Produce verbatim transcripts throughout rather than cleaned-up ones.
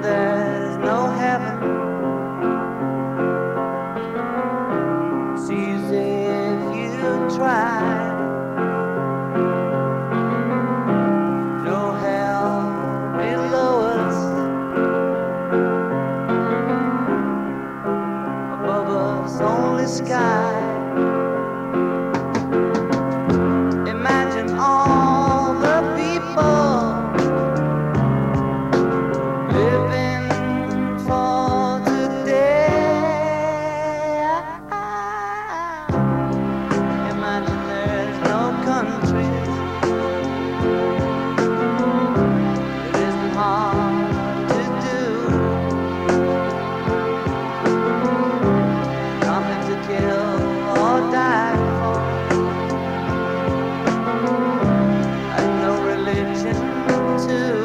there's no heaven. It's easy if you try. No hell below us, above us only sky. Imagine all the people living for today. Imagine there's no countries. It isn't hard to do. Nothing to kill or die for, and no religion too.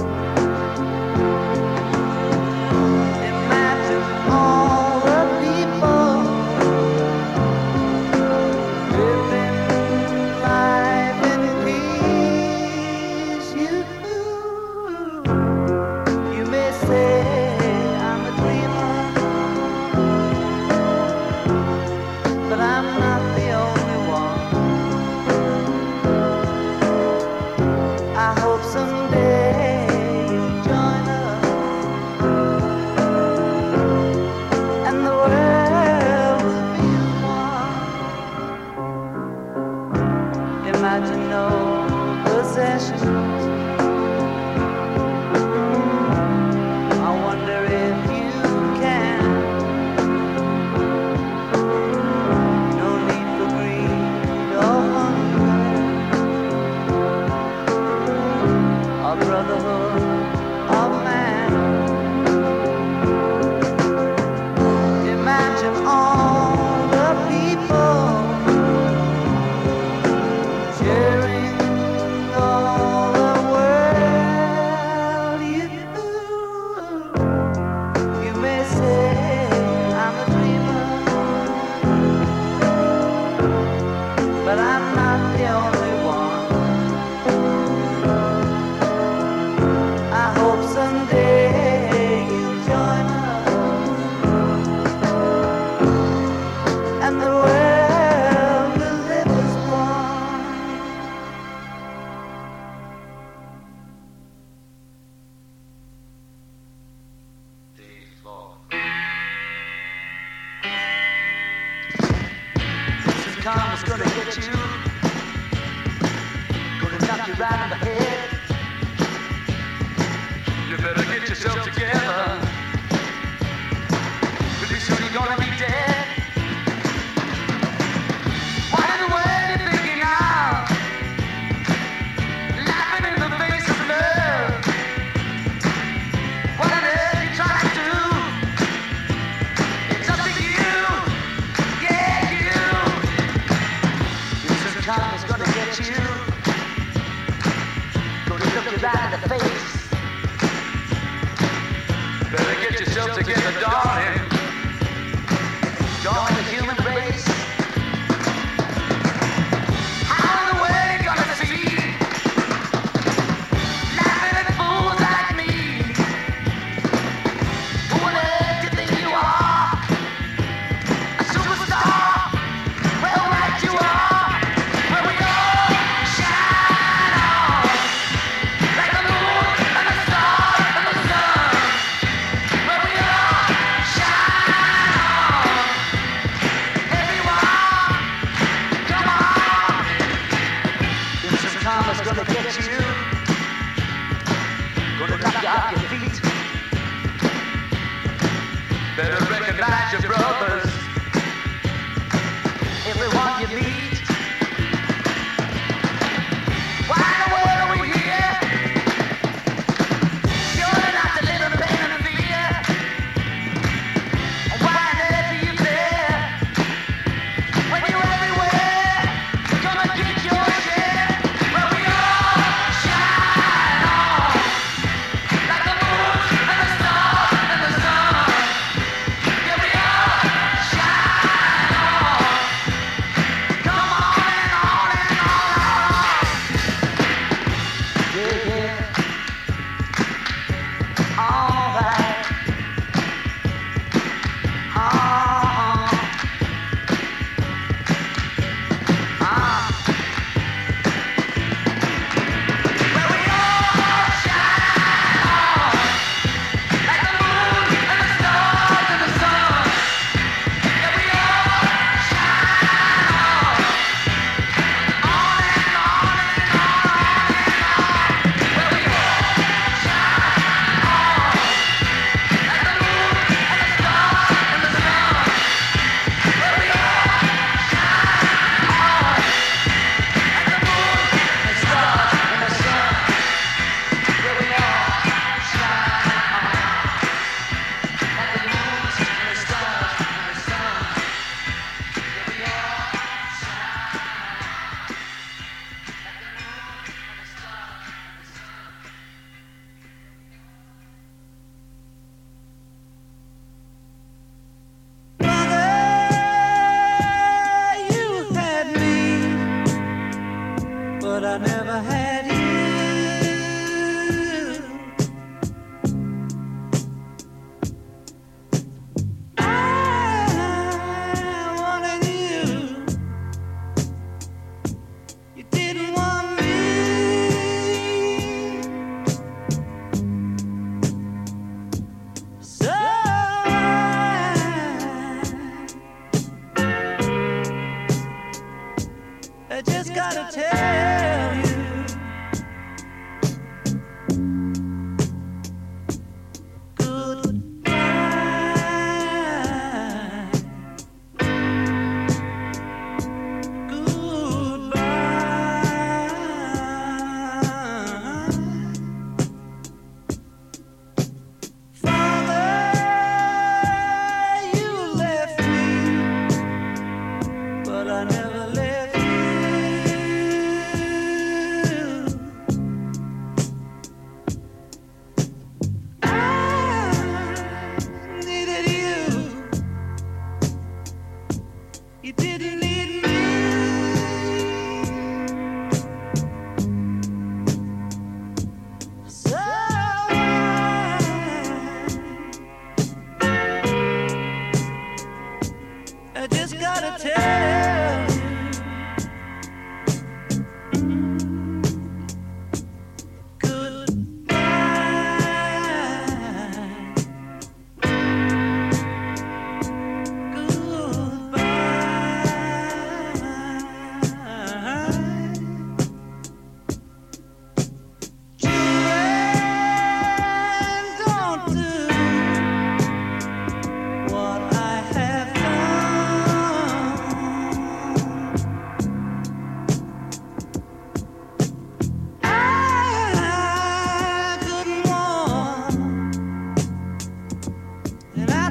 Imagine all the people living life in peace. You, you may say I'm a dreamer, but I'm not the only one. I hope someday you'll join us, and the world will be as one. Imagine no possessions. I wonder if you can. No need for greed or hunger, or brotherhood of man. Imagine all the people sharing all the world. You, you may say I'm a dreamer, but I'm not the only one. I hope someday you'll join us, and the world will live as one. This karma's gonna get you, gonna knock you right in the head. You better get yourself together, pretty soon you're gonna be dead. What in the world you thinking of? Laughing in the face of love. What on earth you trying to do? It's up to you, yeah, you. This karma's gonna get you, gonna look you right in the face. Better get yourself together, darling. Join the human race. How in the world you gonna see laughing at fools like me? Who on earth do you think you are? A superstar? Well, right you are. Where we all shine on like the moon and the stars and the sun. Where we all shine on. Everyone, come on. If some karma's gonna get you, gonna knock you off your feet. Better recognize your brothers, everyone you meet. Why in the world are we here? Surely not to live in pain and fear. Why on earth are you there? When you're everywhere, gonna get your share. Where we all shine on like the moon and the stars and the sun. Yeah, we all shine on. Come on and on and on and on. Yeah, yeah. All right.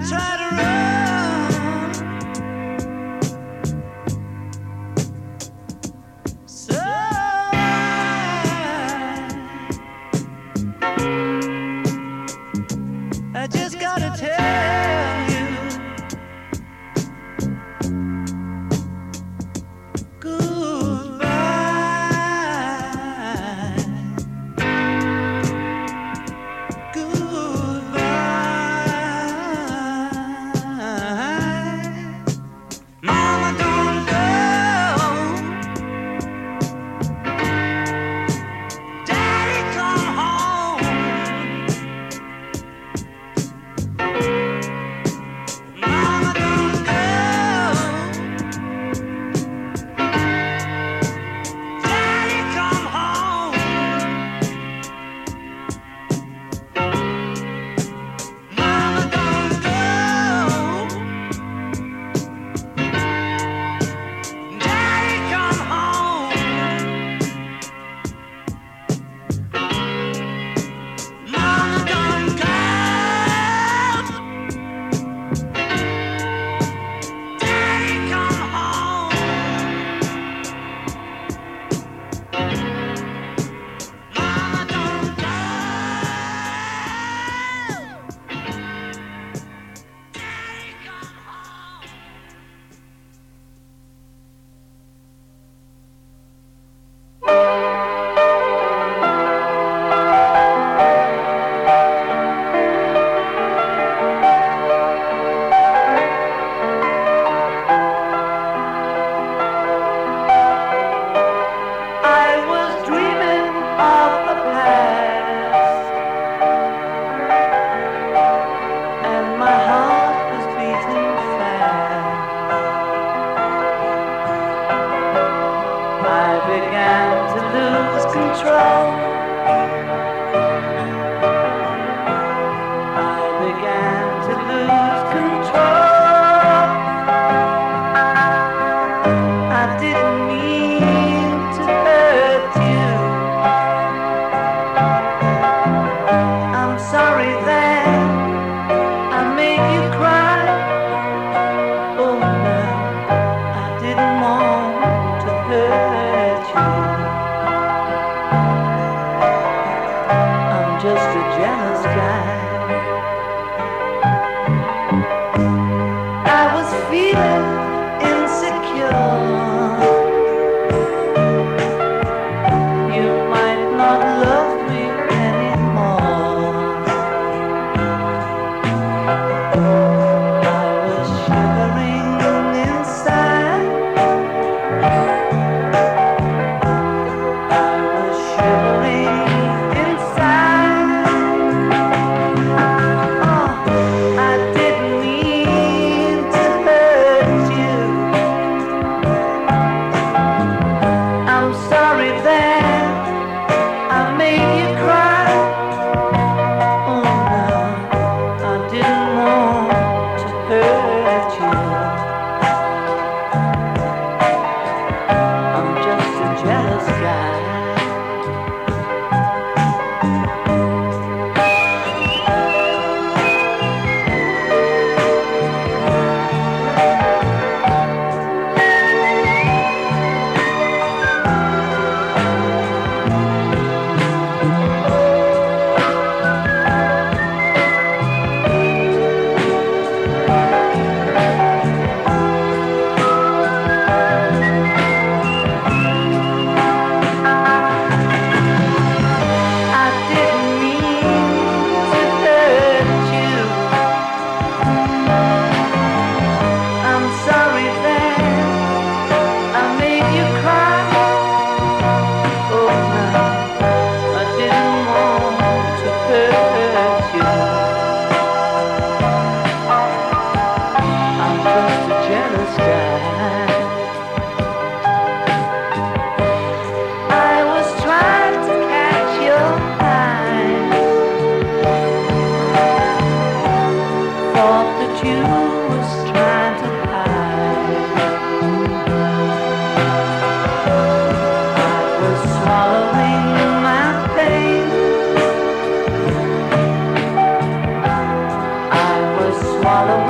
Swallow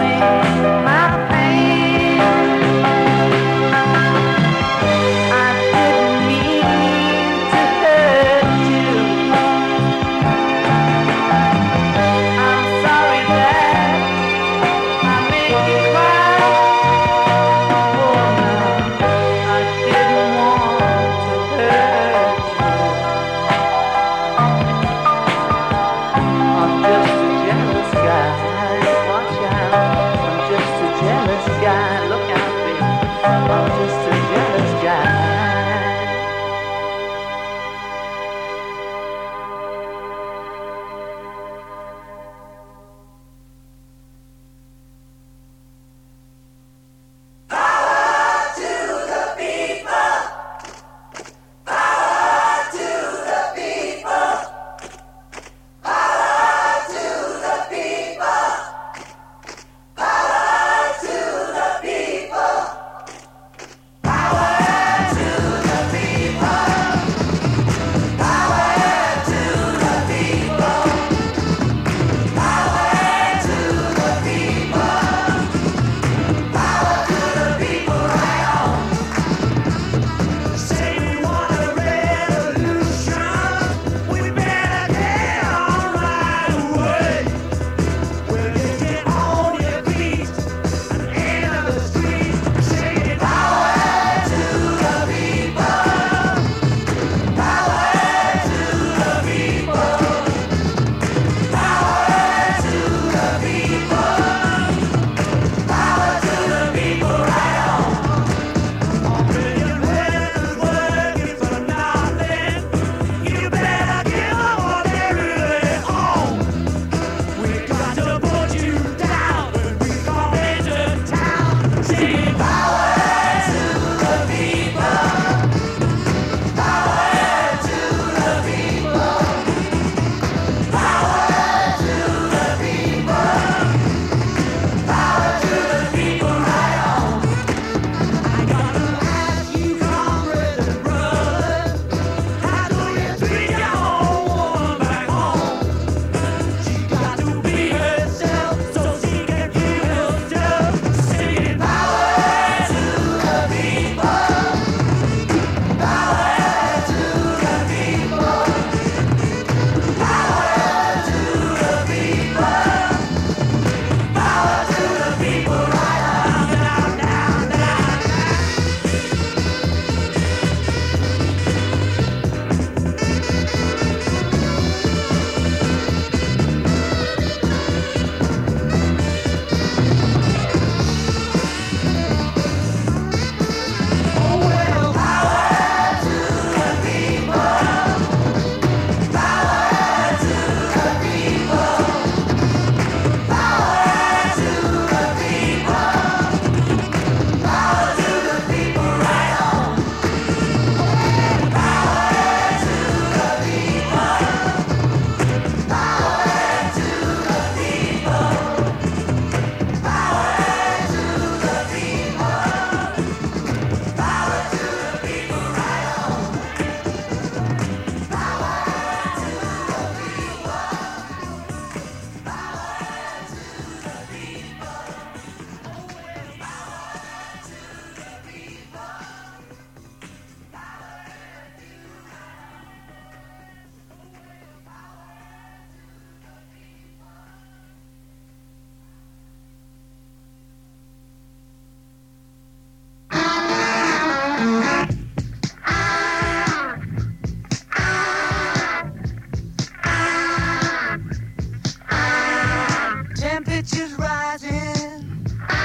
Temperature's rising,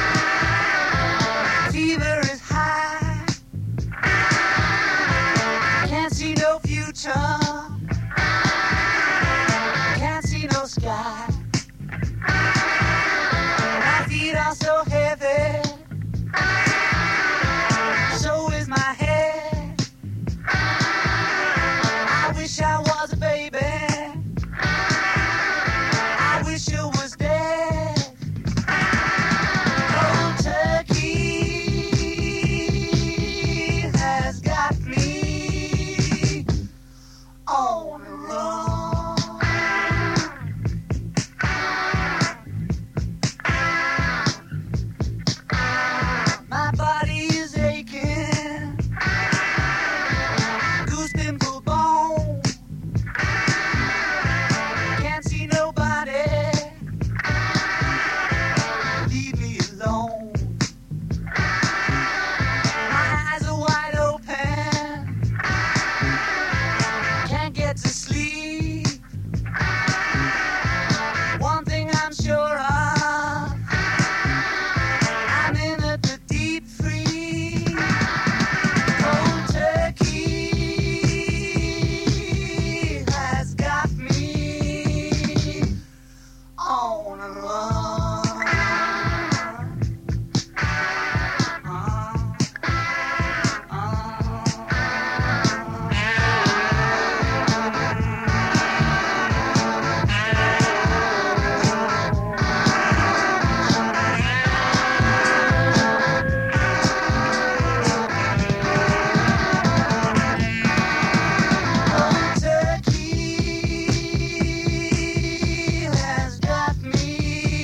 fever is high, can't see no future, can't see no sky. My feet are so heavy, so is my head. I wish I was a baby, I wish you was dead. Cold turkey has got me on the run. My body is aching, goose pimple bone, can't see nobody, leave me alone. My eyes are wide open, can't get to sleep. One thing I'm sure of, I'm in at the deep freeze. Cold turkey has got me on a run. Uh, Cold turkey has got me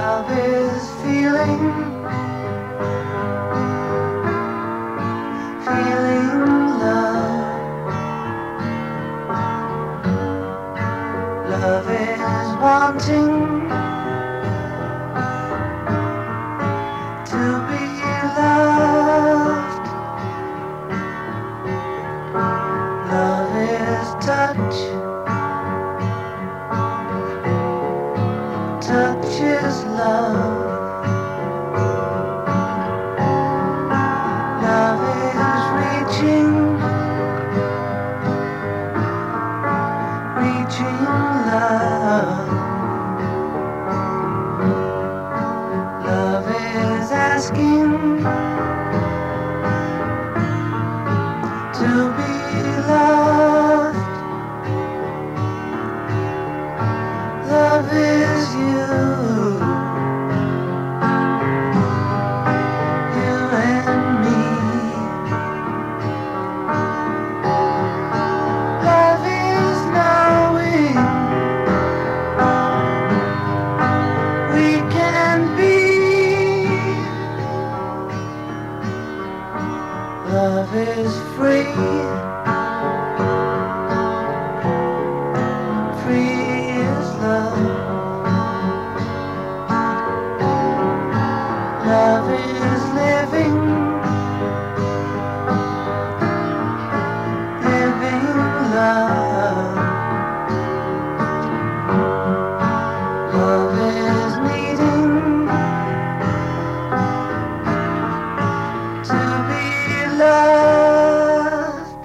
Love is feeling, feeling love. Love is wanting to be loved. Love is touch. Touch is love. Love is reaching, reaching love. Love is asking to be loved. Love is you, you and me. Love is knowing we can be. Love is free, free is love. Love is living, living love. Love is needing to be loved.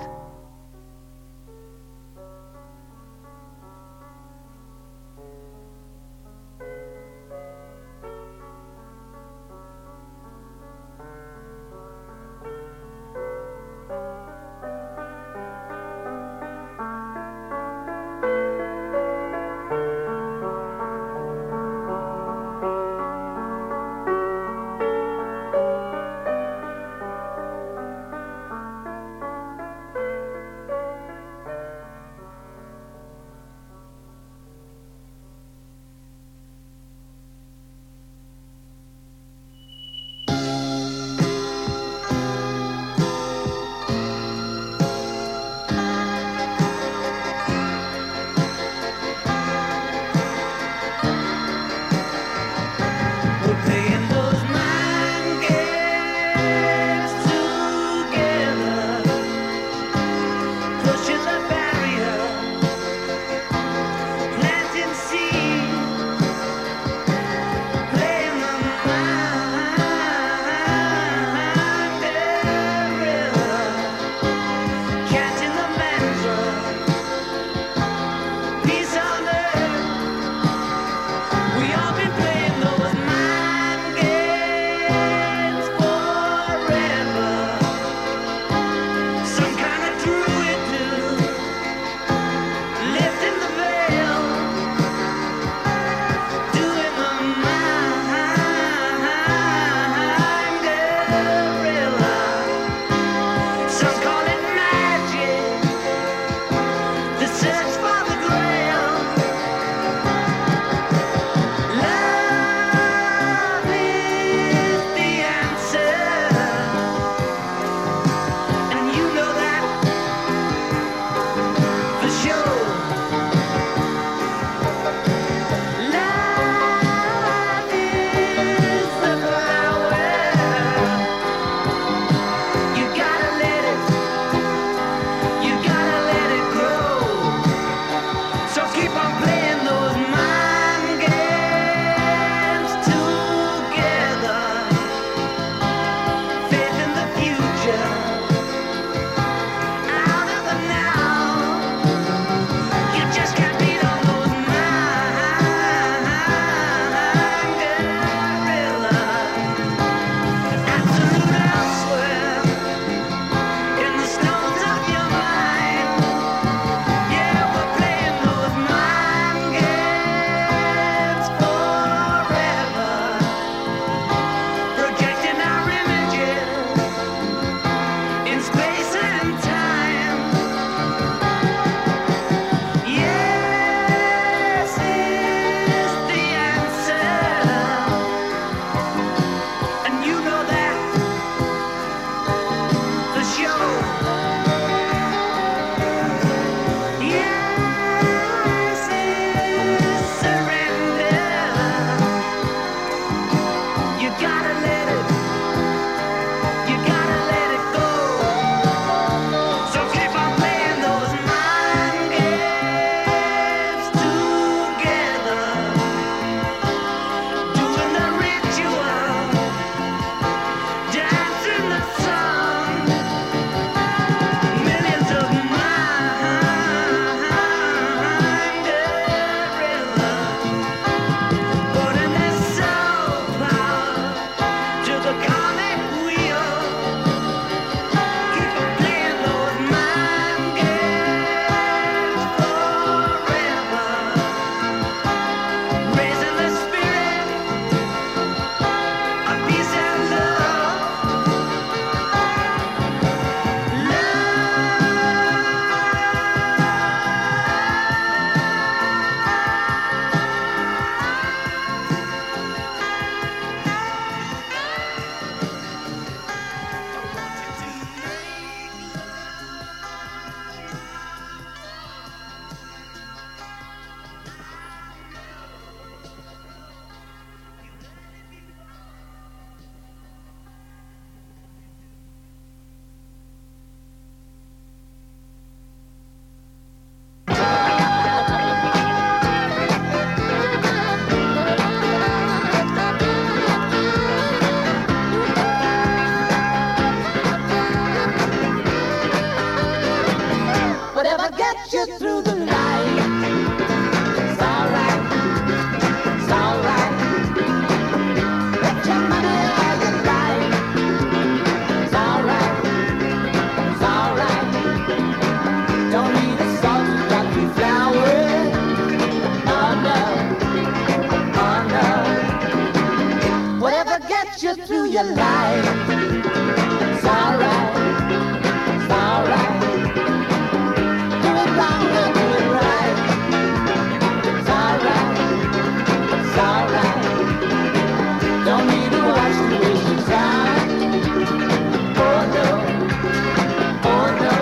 your life. It's alright, it's alright. Do it wrong and do it right. It's alright, it's alright. Don't need to watch to waste your time. Oh no, oh no.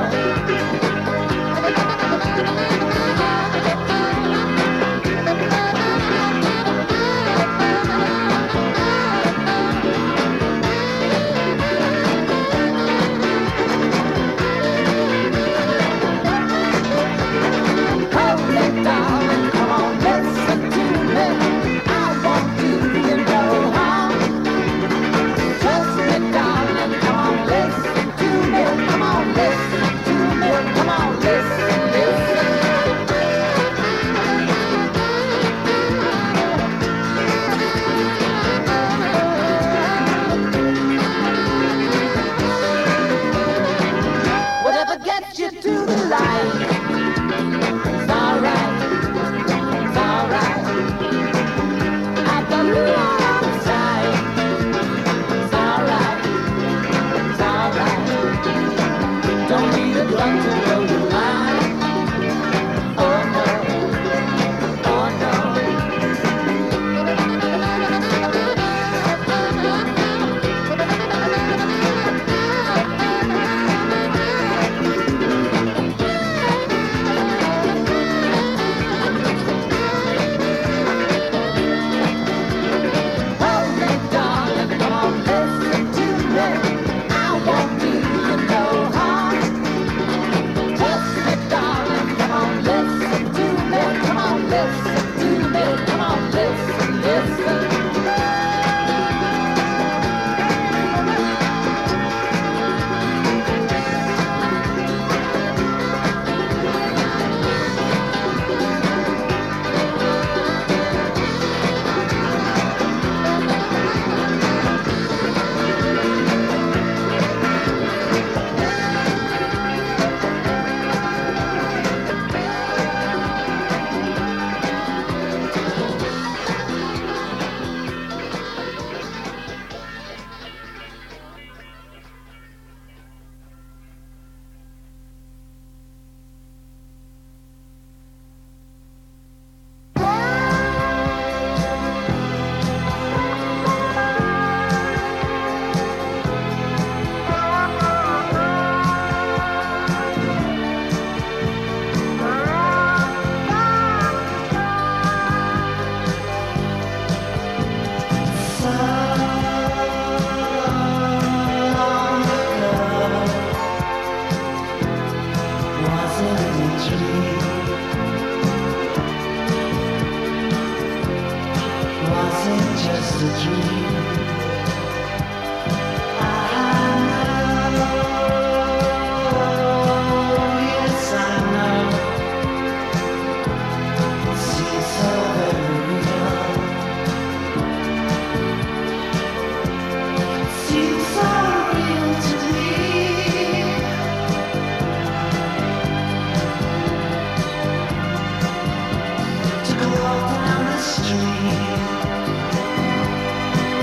Whatever gets you to the light. It's alright, it's alright. I got you outside. It's alright, it's alright. Don't need a gun to blow your mind. Oh no, oh no. Hold me, darling, come on, listen to me. I won't do you no harm. Trust me, darling, come on, listen to me. Come on, listen to me. Come on, listen, listen. To go down the street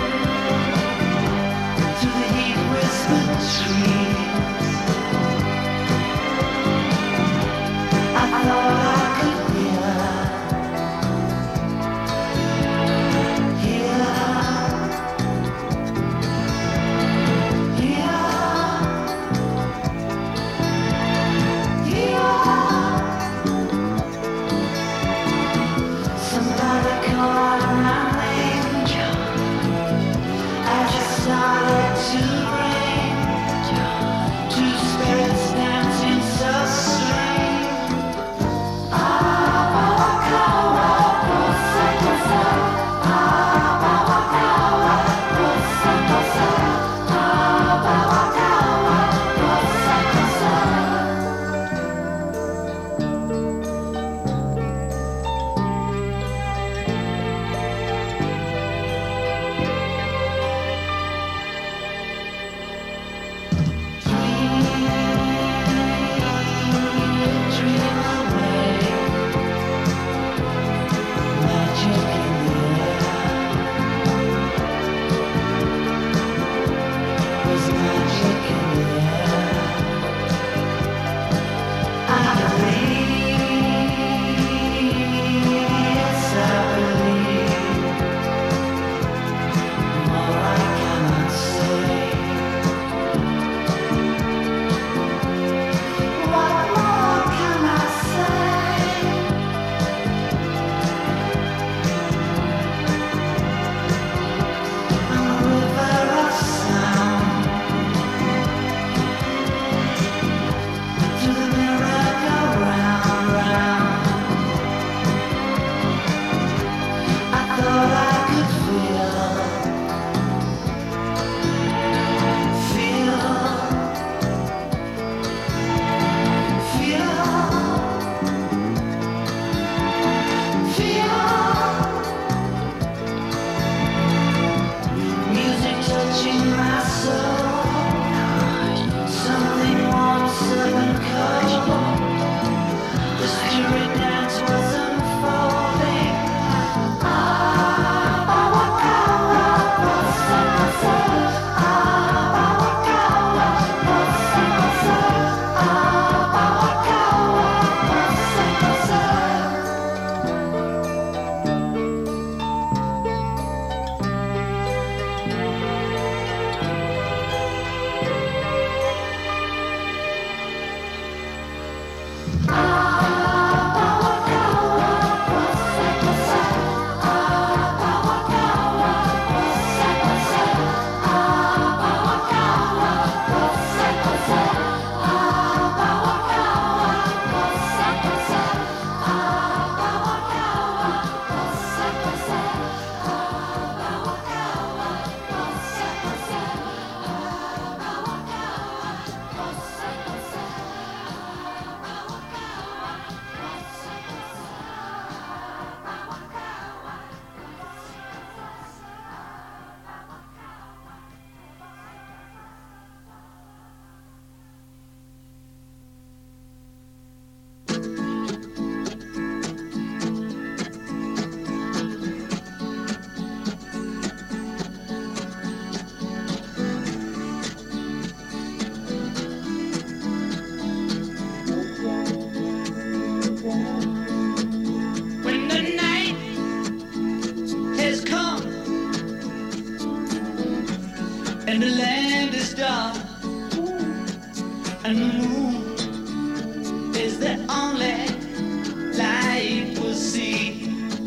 and the land is dark, and the moon is the only light we'll see.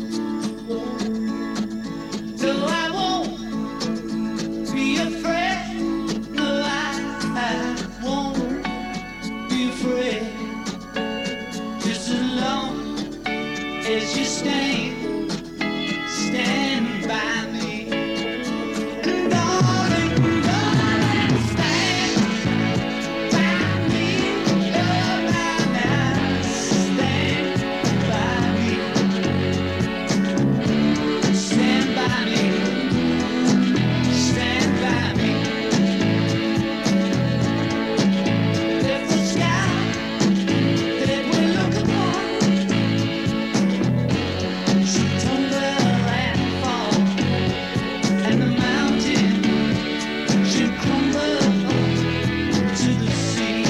So I won't be afraid, no, I, I won't be afraid, just as long as you stand, stand by me. And darling, darling, stand by me. Oh, now, now, stand by me. Stand by me. Stand by me. If the sky that we're looking for should tumble and fall, and the mountain should crumble to the sea,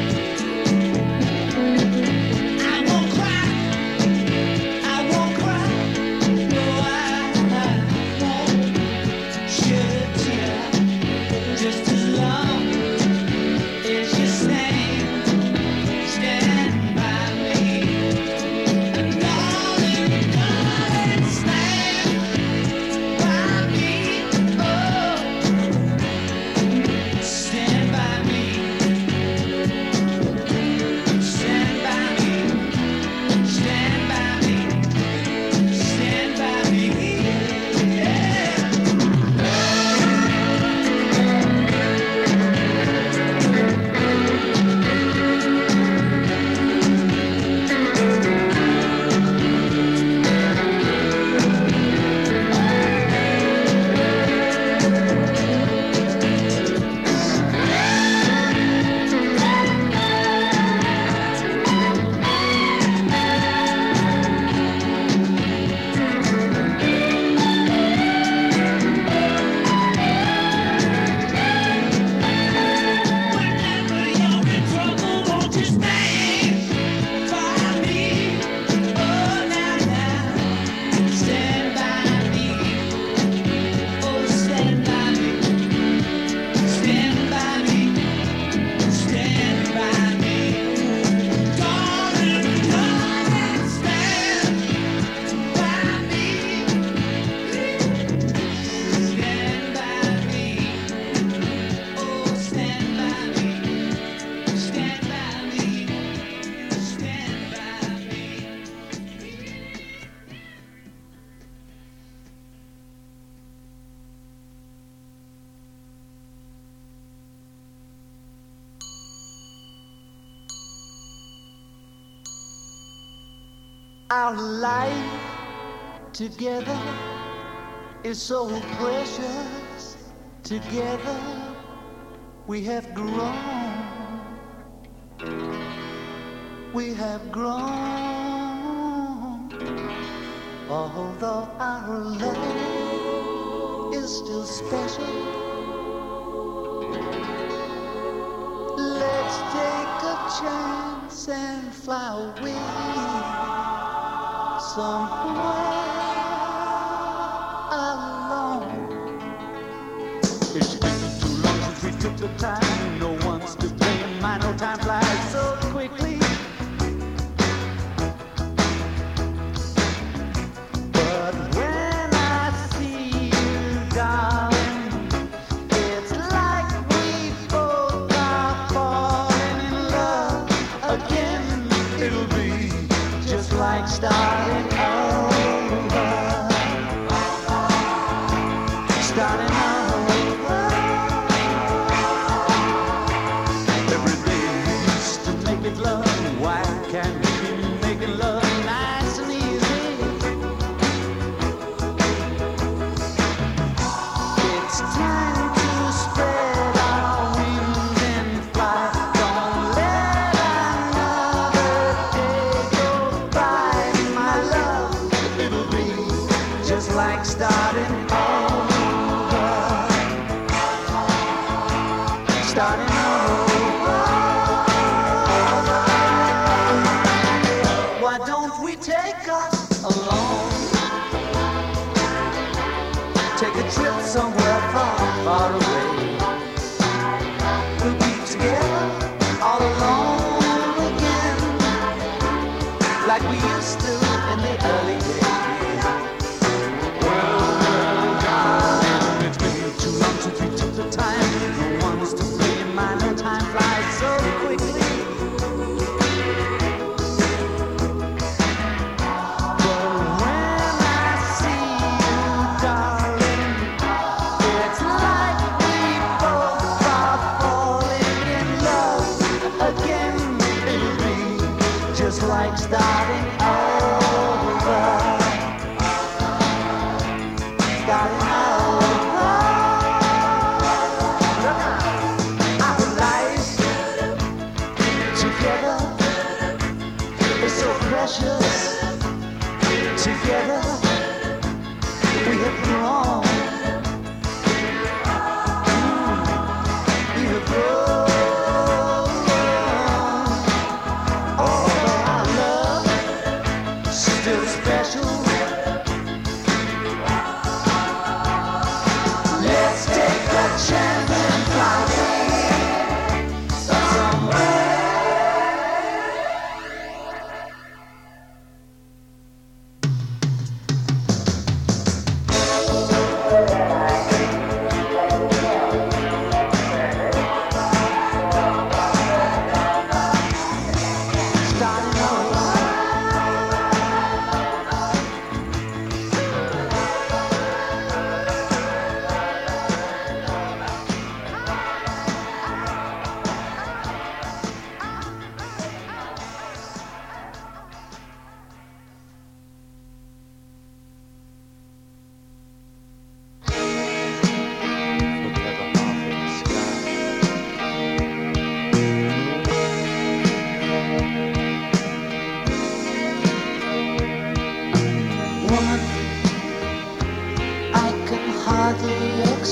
I won't cry, I won't cry, no, I, I won't shed a tear, just as long as you stand, stand by me. And darling, darling, stand by me. Oh, stand by me. Stand by me. Stand by me. Stand by me. Yeah. Whenever you're in trouble, won't you stand by me? Oh, now, now, stand by me. Oh, stand by me. Stand by me. Stand by me. Darling, darling, stand by me. Stand by me. Oh, stand by me. Stand by me. Stand by me. Our life together is so precious. Together we have grown. We have grown. Although our love is still special, let's take a chance and fly away somewhere alone. It's been too long since we took the time. No one's to blame. I know time flies so quickly. But when I see you, darling, it's like we both are falling in love again. It'll be just like starting over. Starting over. Every day we used to make it love. Why can't we be making love nice and easy? It's time to spread our wings and fly. Don't let another day go by, my love. It'll be just like starting over. Starting over. Why don't we take us along? Take a trip somewhere far, far away.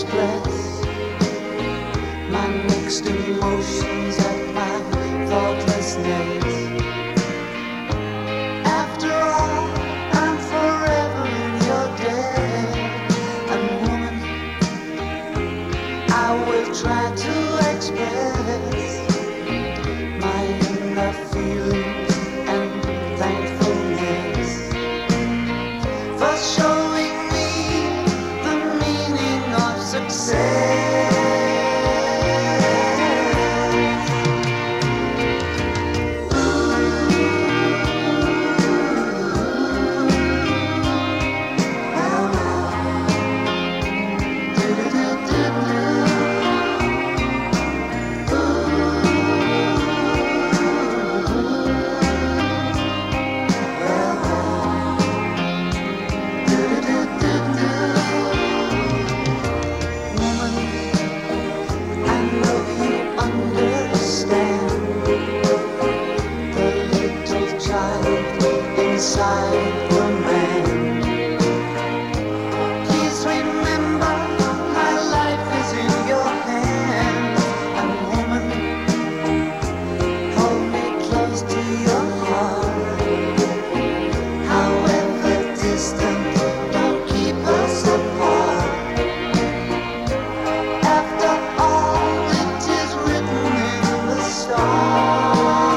express my mixed emotions at my thoughtlessness. After all, I'm forever in your debt. And woman, I will try to express my inner feelings and thankfulness for showing me the meaning of success. Inside the man. Please remember my life is in your hands. And woman, hold me close to your heart. However distant, don't keep us apart. After all, it is written in the stars.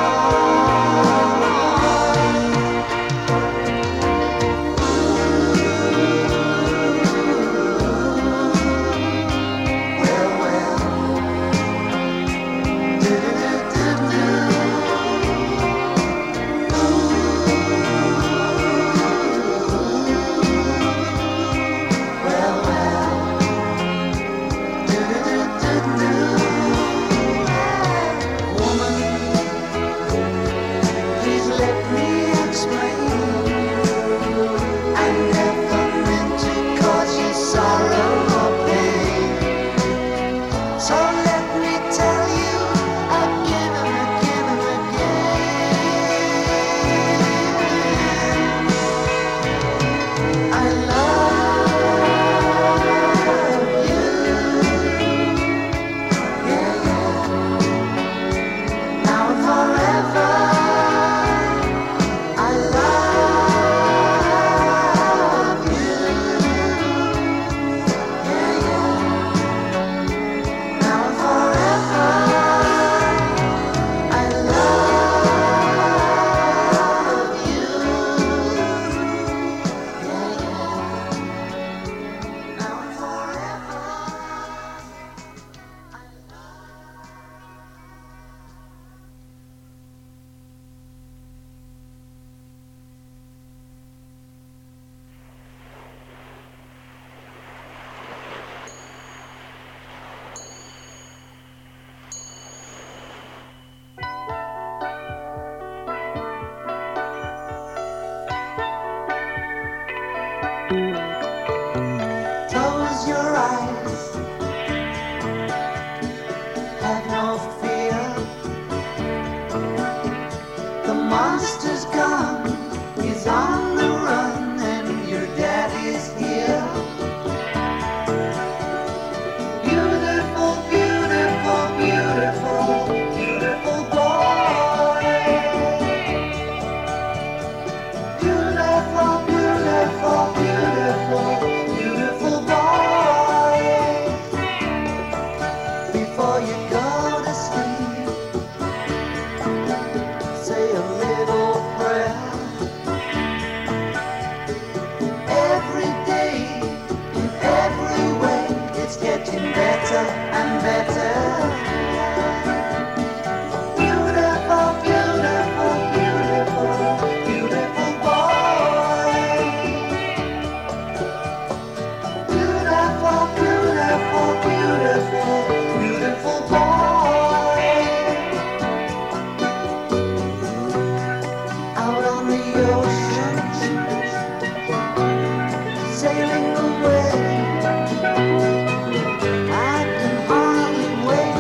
Close your eyes, have no fear. The monster's gone, he's on the run, and your daddy's here. Beautiful, beautiful, beautiful, beautiful boy. Beautiful, beautiful, beautiful, beautiful boy. Before you go to sleep, say a little prayer. Every day, in every way, it's getting better and better. Beautiful, beautiful, beautiful, beautiful boy. Beautiful, beautiful, beautiful, beautiful boy. Out on the ocean, sailing away. I can hardly wait.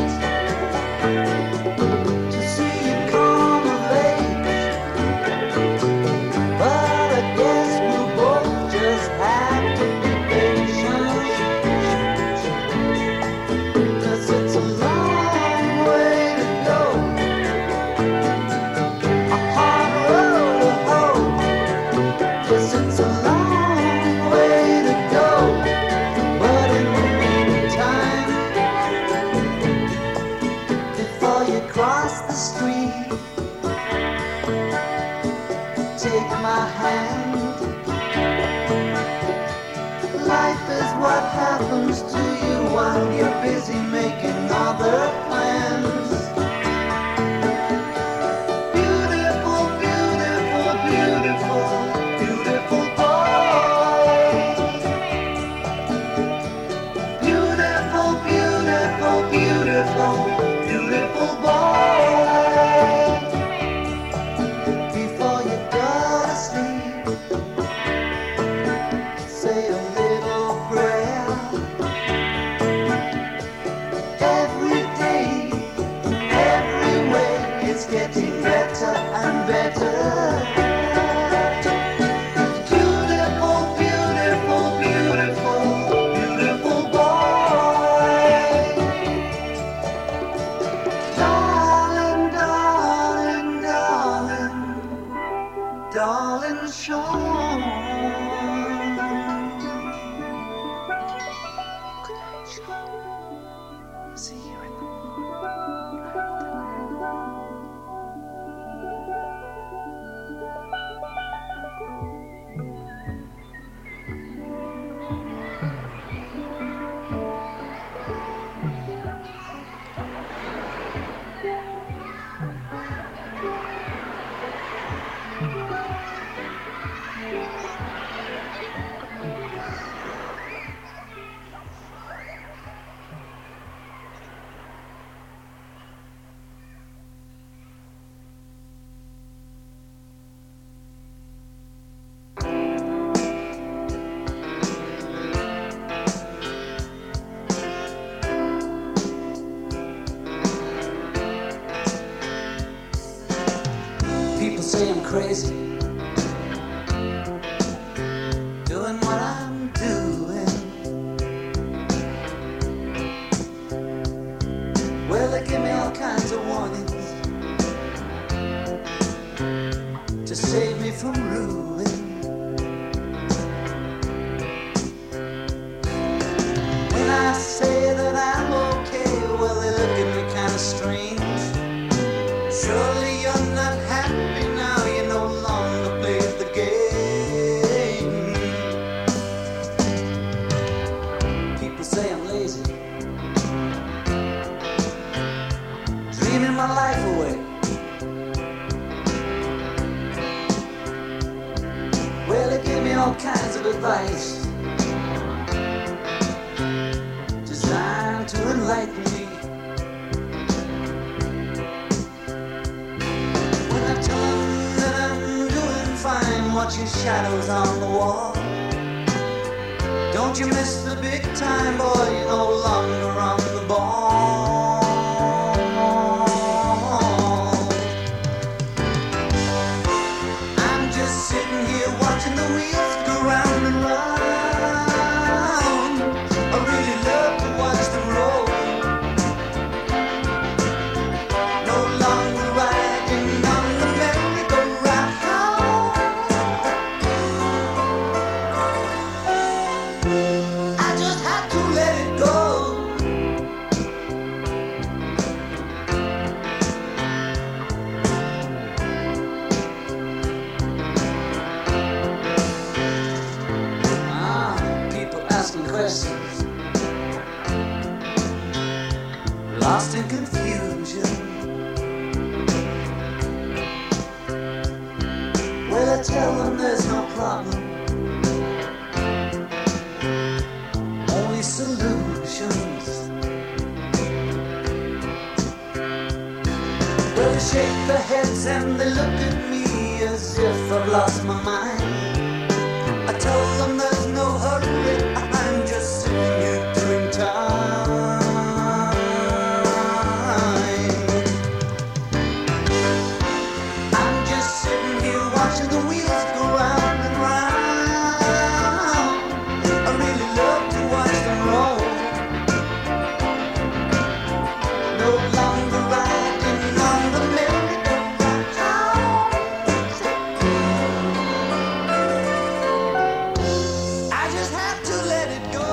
See you in the morning. People say I'm crazy, doing what I'm doing. Well, they give me all kinds of warnings to save me from ruin. When I say that I'm okay, well, they look at me kind of strange. Surely you're not happy now, you no longer play the game. People say I'm lazy, dreaming my life away. Well, they give me all kinds of advice designed to enlighten me. Watching shadows on the wall. Don't you miss the big time, boy, you're no longer on the ball. I'm just sitting here watching the wheels go round and round. I really love to watch them roll. No longer riding on the merry-go-round. Questions, lost in confusion. Well, I tell them there's no problem, only solutions. Well, they shake their heads and they look at me as if I've lost my mind. I tell them there's no hurry, I'm just sitting here doing time. I'm just sitting here watching the wheels go round and round. I really love to watch them roll. No longer riding on the merry-go-round. I just have to let it go.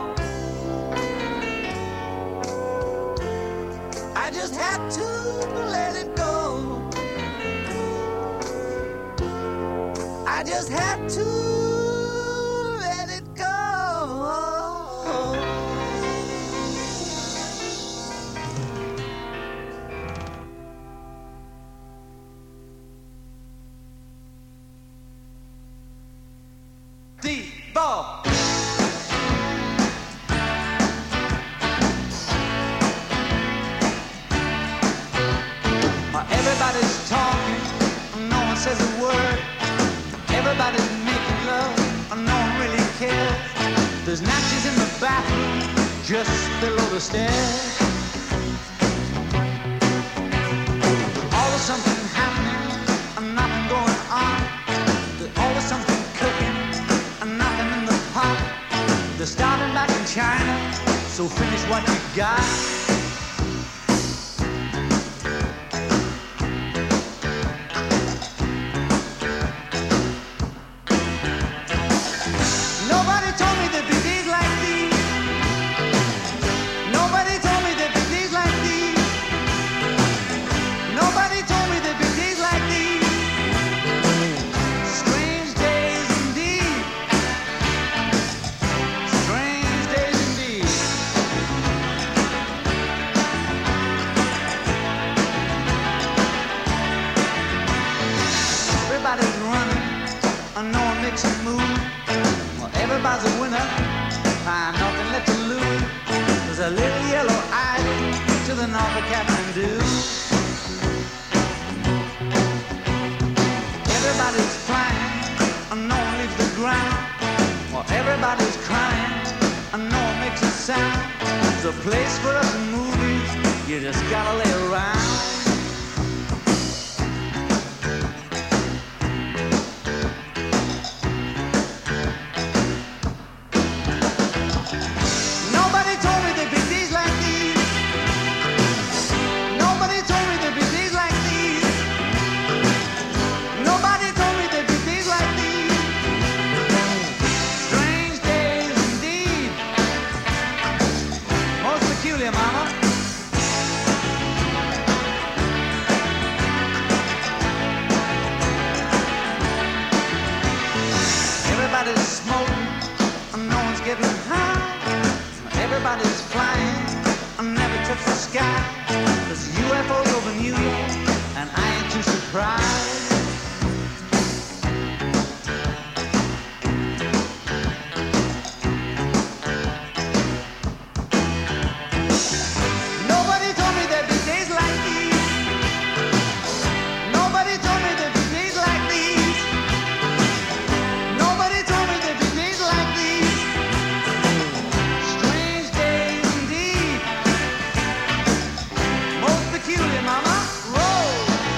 I just have to let it go. I just have to let it go. The ball. Everybody's talking, no one says a word. Everybody's making love, no one really cares. There's Nazis in the bathroom, just below the stairs. There's always something happening, and nothing going on. There's always something cooking, and nothing in the pot. They're starting back in China, so finish what you got. Nobody told me there'd be days like these. makes a move. Well, everybody's a winner. I'm nothing left to lose. There's a little yellow idol to the north of Kathmandu. Everybody's flying, and no one leaves the ground. Well, everybody's crying, and no one makes a sound. There's a place for us in movies. You just gotta lay around. Nobody told me there'd be days like these. Nobody told me there'd be days like these. Nobody told me there'd be days like these. Strange days indeed. Most peculiar, mama. Everybody's smoking and no one's getting high. Everybody's flying and never touch the sky. There's U F Os over New York and I ain't too surprised. Nobody told me there'd be days like these. Nobody told me there'd be days like these. Nobody told me there'd be days like these. Strange days indeed. Most peculiar, mama. Roll.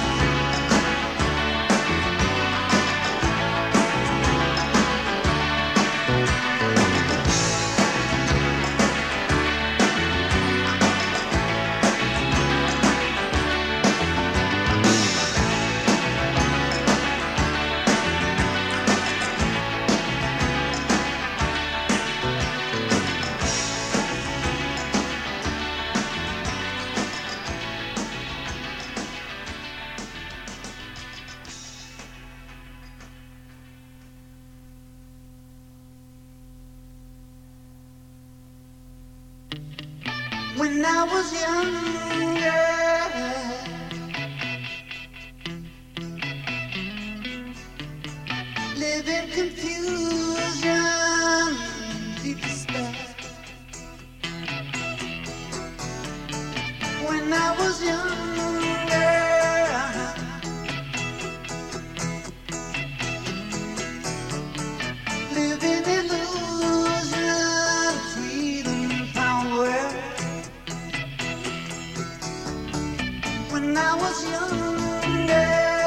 When I was younger, living confusion, deep despair. When I was younger, living illusion, freedom, power. When I was younger,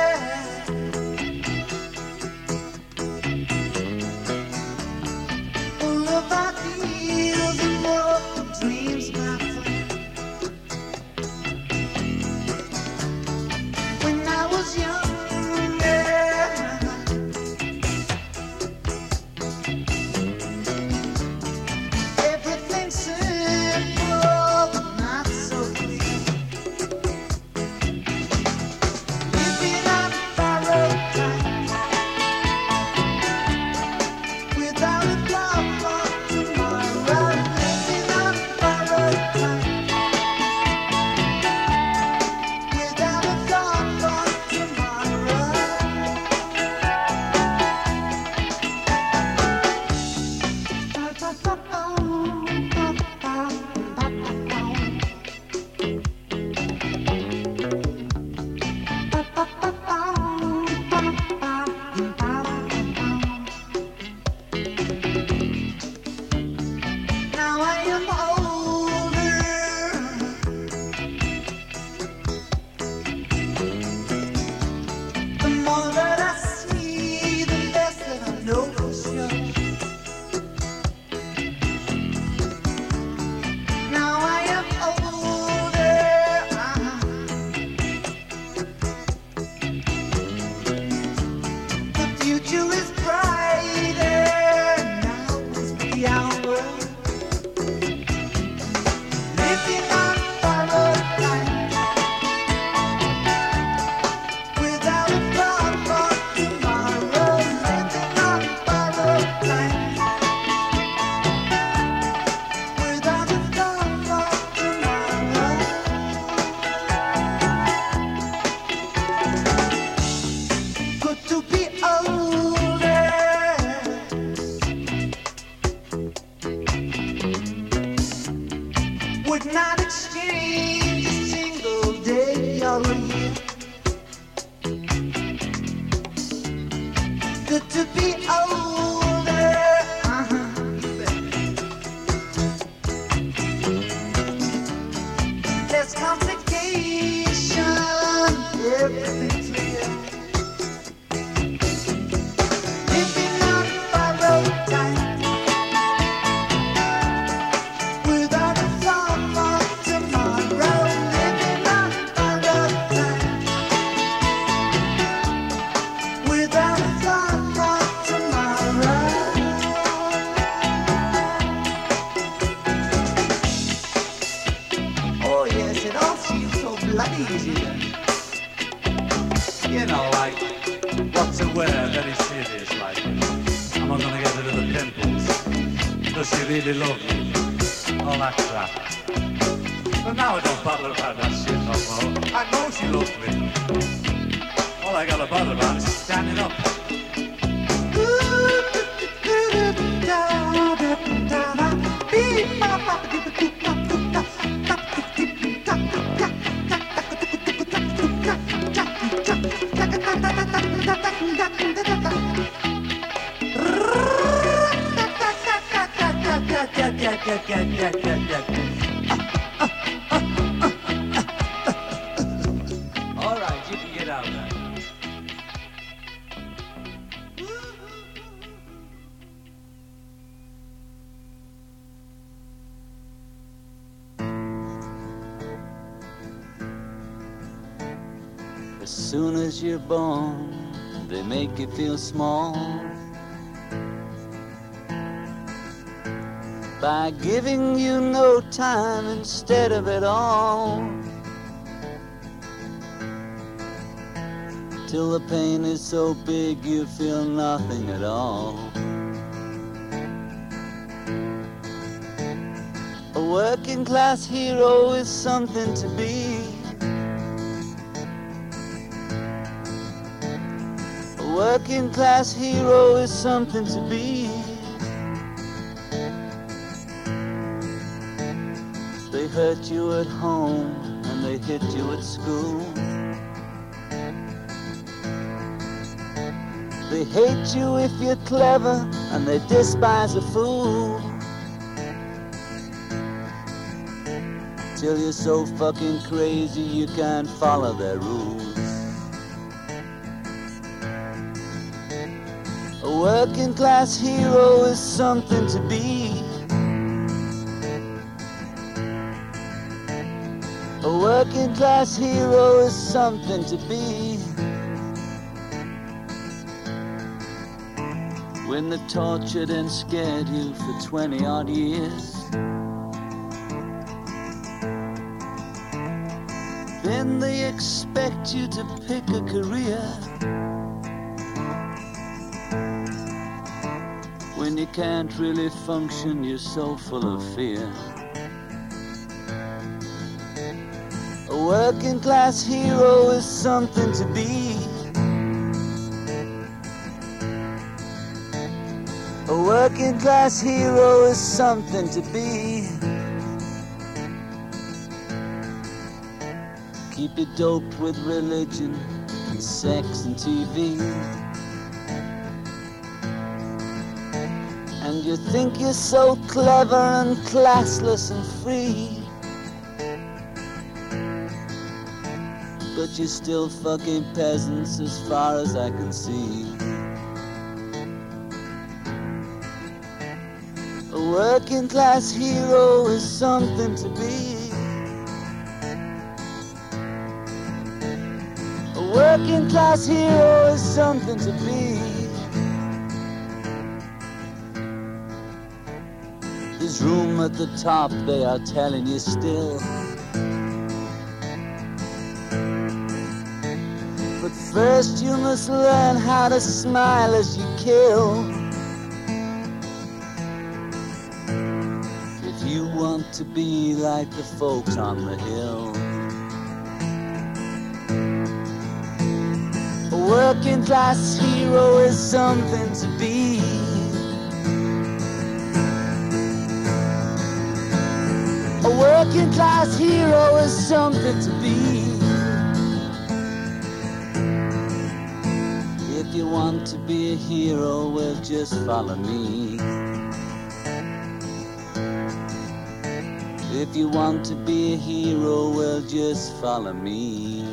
full of ideals and world of dreams, my friend. When I was younger, everything simple, but not so clear. would not exchange a single day or a year. Good to be older, uh-huh. Less complication, everything clear. Living on borrowed time, without a thought for tomorrow. Living on borrowed time, without a thought for tomorrow. Oh yes, it all seems so bloody easy then. You know, like, what to wear, very serious, like. Am I gonna get rid of the pimples? Does she really love me? All that crap. But now I don't bother about that shit no more. I know she loves me. All I gotta bother about is standing up. All right, you can get out now. As soon as you're born, they make you feel small by giving you no time instead of it all, till the pain is so big you feel nothing at all. A working class hero is something to be. A working class hero is something to be. They hurt you at home and they hit you at school. They hate you if you're clever and they despise a fool. Till you're so fucking crazy you can't follow their rules. A working class hero is something to be. A working class hero is something to be. When they tortured and scared you for twenty odd years, then they expect you to pick a career. When you can't really function, you're so full of fear. A working class hero is something to be. A working class hero is something to be. Keep you doped with religion and sex and T V, and you think you're so clever and classless and free, but you're still fucking peasants as far as I can see. A working class hero is something to be. A working class hero is something to be. There's room at the top, they are telling you still. But first you must learn how to smile as you kill. If you want to be like the folks on the hill. A working class hero is something to be. A working working class hero is something to be. If you want to be a hero, well, just follow me. If you want to be a hero, well, just follow me.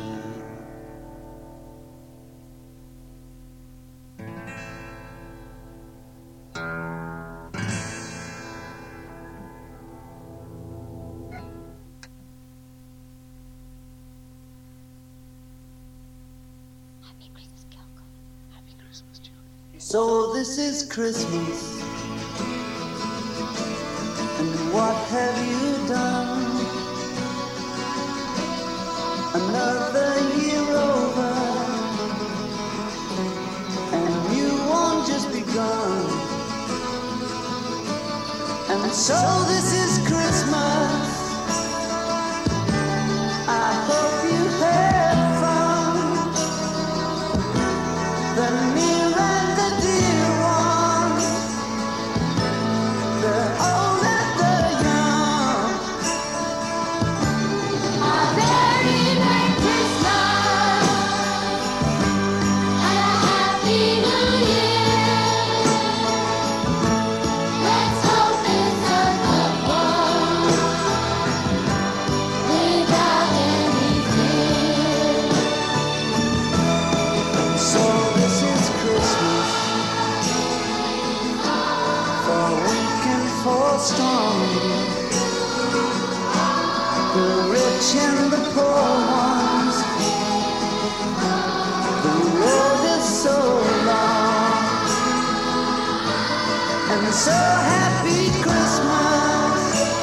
So this is Christmas, and what have you done? Another year over, and you won't just begun. And so this is Christmas, I hope you had fun. The near and the dear ones, the old and the young. A very Merry Christmas and a Happy New Year. Let's hope it's a good one without any fear. So this is Christmas, for weak and for strong, the rich and the poor ones. The road is so long, and so happy Christmas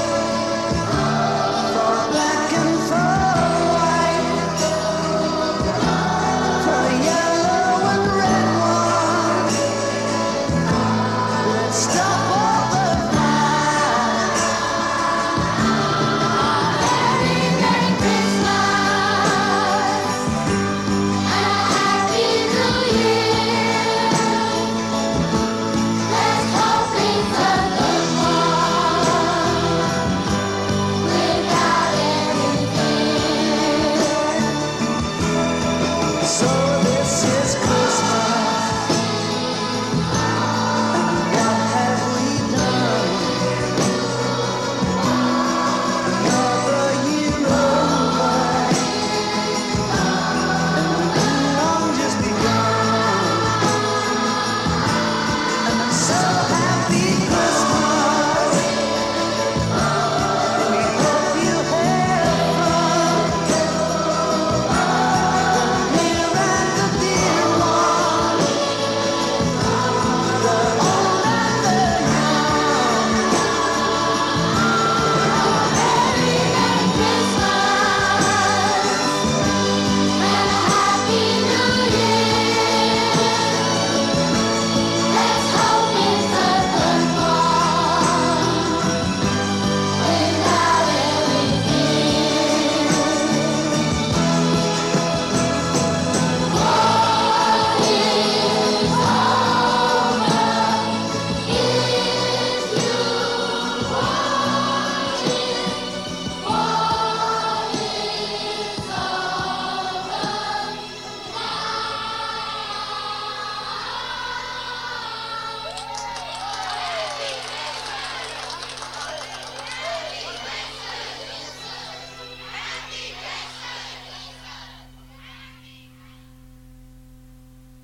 for black and for white, for yellow and red ones. Let's stop all the fight. Very Merry Christmas and a Happy New Year. Let's hope it's a good one without any fear. So this is Christmas, and what have we done? Another year over, and we long just begun. And so happy Christmas, we hope you had fun. The near and the dear ones, the old and the young. Very Merry Christmas and a Happy New Year. Let's hope it's a good one without any fear. What is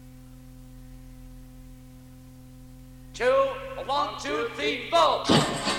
Two, one, two, three, four.